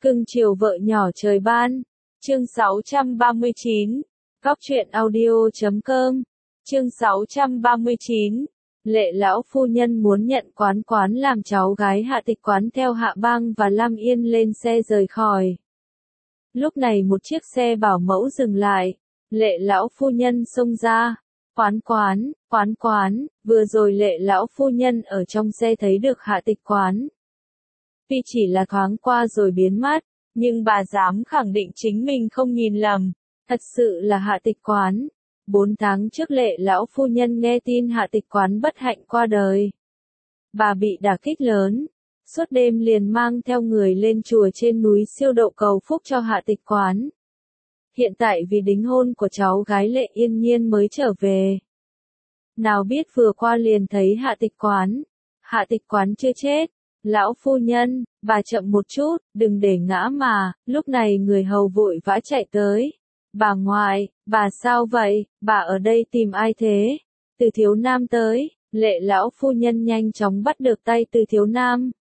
Cưng chiều vợ nhỏ trời ban. Chương 639. Góc truyện audio.com. Chương 639. Lệ lão phu nhân muốn nhận Quán Quán làm cháu gái Hạ Tịch Quán theo Hạ Bang và Lam Yên lên xe rời khỏi. Lúc này một chiếc xe bảo mẫu dừng lại. Lệ lão phu nhân xông ra. Quán Quán, vừa rồi Lệ lão phu nhân ở trong xe thấy được Hạ Tịch Quán. Tuy chỉ là thoáng qua rồi biến mất, nhưng bà dám khẳng định chính mình không nhìn lầm, thật sự là Hạ Tịch Quán. 4 tháng trước Lệ lão phu nhân nghe tin Hạ Tịch Quán bất hạnh qua đời. Bà bị đả kích lớn, suốt đêm liền mang theo người lên chùa trên núi siêu độ cầu phúc cho Hạ Tịch Quán. Hiện tại vì đính hôn của cháu gái Lệ Yên Nhiên mới trở về. Nào biết vừa qua liền thấy Hạ Tịch Quán. Hạ Tịch Quán chưa chết. Lão phu nhân, bà chậm một chút, đừng để ngã mà. Lúc này người hầu vội vã chạy tới. Bà ngoại, bà sao vậy, bà ở đây tìm ai thế? Từ Thiếu Nam tới. Lệ lão phu nhân nhanh chóng bắt được tay Từ Thiếu Nam.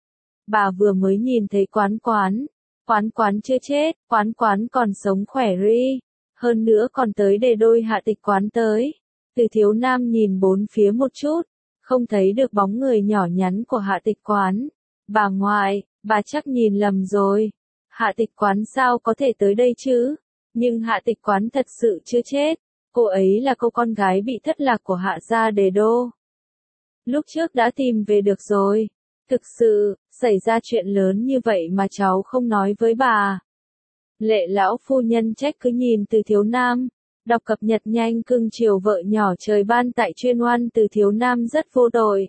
Bà vừa mới nhìn thấy Quán Quán. Quán Quán chưa chết, Quán Quán còn sống khỏe ri. Hơn nữa còn tới để đôi Hạ Tịch Quán tới. Từ Thiếu Nam nhìn bốn phía một chút, không thấy được bóng người nhỏ nhắn của Hạ Tịch Quán. Bà ngoại, bà chắc nhìn lầm rồi. Hạ Tịch Quán sao có thể tới đây chứ? Nhưng Hạ Tịch Quán thật sự chưa chết. Cô ấy là cô con gái bị thất lạc của Hạ gia Đề Đô. Lúc trước đã tìm về được rồi. Thực sự, xảy ra chuyện lớn như vậy mà cháu không nói với bà. Lệ lão phu nhân trách cứ nhìn Từ Thiếu Nam. Đọc cập nhật nhanh cưng chiều vợ nhỏ trời ban tại chuyên oan Từ Thiếu Nam rất vô tội.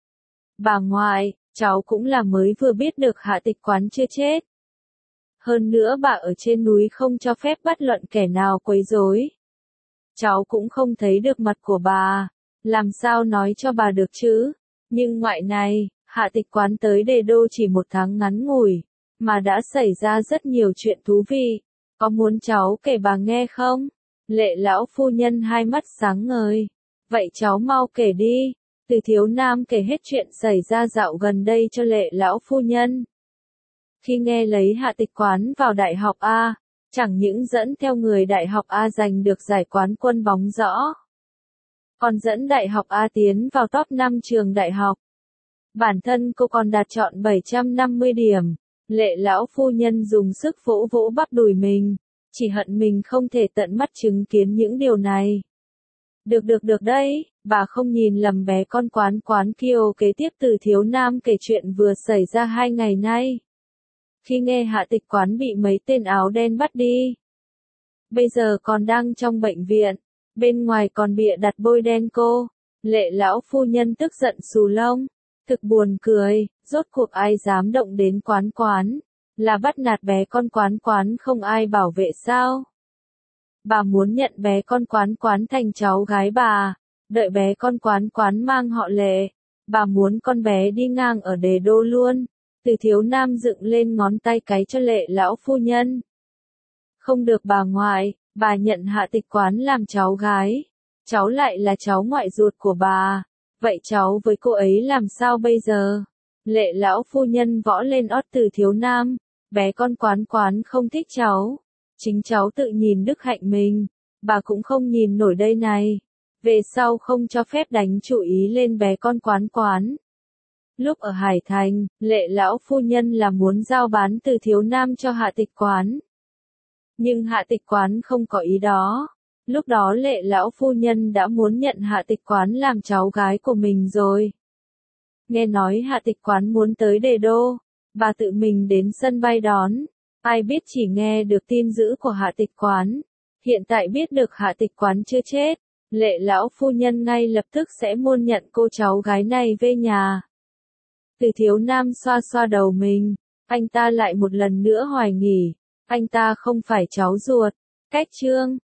Bà ngoại, cháu cũng là mới vừa biết được Hạ Tịch Quán chưa chết. Hơn nữa bà ở trên núi không cho phép bất luận kẻ nào quấy rối. Cháu cũng không thấy được mặt của bà, làm sao nói cho bà được chứ? Nhưng ngoại này, Hạ Tịch Quán tới Đề Đô chỉ 1 tháng ngắn ngủi, mà đã xảy ra rất nhiều chuyện thú vị. Có muốn cháu kể bà nghe không? Lệ lão phu nhân hai mắt sáng ngời. Vậy cháu mau kể đi. Từ Thiếu Nam kể hết chuyện xảy ra dạo gần đây cho Lệ lão phu nhân. Khi nghe lấy Hạ Tịch Quán vào Đại học A, chẳng những dẫn theo người Đại học A giành được giải quán quân bóng rõ, còn dẫn Đại học A tiến vào top 5 trường đại học. Bản thân cô còn đạt trọn 750 điểm. Lệ lão phu nhân dùng sức vỗ vỗ bắp đùi mình. Chỉ hận mình không thể tận mắt chứng kiến những điều này. Được đấy, bà không nhìn lầm bé con Quán Quán Kiều. Kế tiếp Từ Thiếu Nam kể chuyện vừa xảy ra 2 ngày nay. Khi nghe Hạ Tịch Quán bị mấy tên áo đen bắt đi. Bây giờ còn đang trong bệnh viện. Bên ngoài còn bịa đặt bôi đen cô. Lệ lão phu nhân tức giận xù lông. Thực buồn cười, rốt cuộc ai dám động đến Quán Quán. Là bắt nạt bé con Quán Quán không ai bảo vệ sao? Bà muốn nhận bé con Quán Quán thành cháu gái bà, đợi bé con Quán Quán mang họ Lệ. Bà muốn con bé đi ngang ở Đề Đô luôn. Từ Thiếu Nam dựng lên ngón tay cái cho Lệ lão phu nhân. Không được bà ngoại, bà nhận Hạ Tịch Quán làm cháu gái. Cháu lại là cháu ngoại ruột của bà. Vậy cháu với cô ấy làm sao bây giờ? Lệ lão phu nhân võ lên ót Từ Thiếu Nam. Bé con Quán Quán không thích cháu. Chính cháu tự nhìn đức hạnh mình. Bà cũng không nhìn nổi đây này. Về sau không cho phép đánh chú ý lên bé con Quán Quán. Lúc ở Hải Thành, Lệ lão phu nhân là muốn giao bán Từ Thiếu Nam cho Hạ Tịch Quán. Nhưng Hạ Tịch Quán không có ý đó. Lúc đó Lệ lão phu nhân đã muốn nhận Hạ Tịch Quán làm cháu gái của mình rồi. Nghe nói Hạ Tịch Quán muốn tới Đề Đô. Bà tự mình đến sân bay đón. Ai biết chỉ nghe được tin dữ của Hạ Tịch Quán. Hiện tại biết được Hạ Tịch Quán chưa chết. Lệ lão phu nhân ngay lập tức sẽ muôn nhận cô cháu gái này về nhà. Từ Thiếu Nam xoa xoa đầu mình. Anh ta lại một lần nữa hoài nghỉ. Anh ta không phải cháu ruột. Cách chương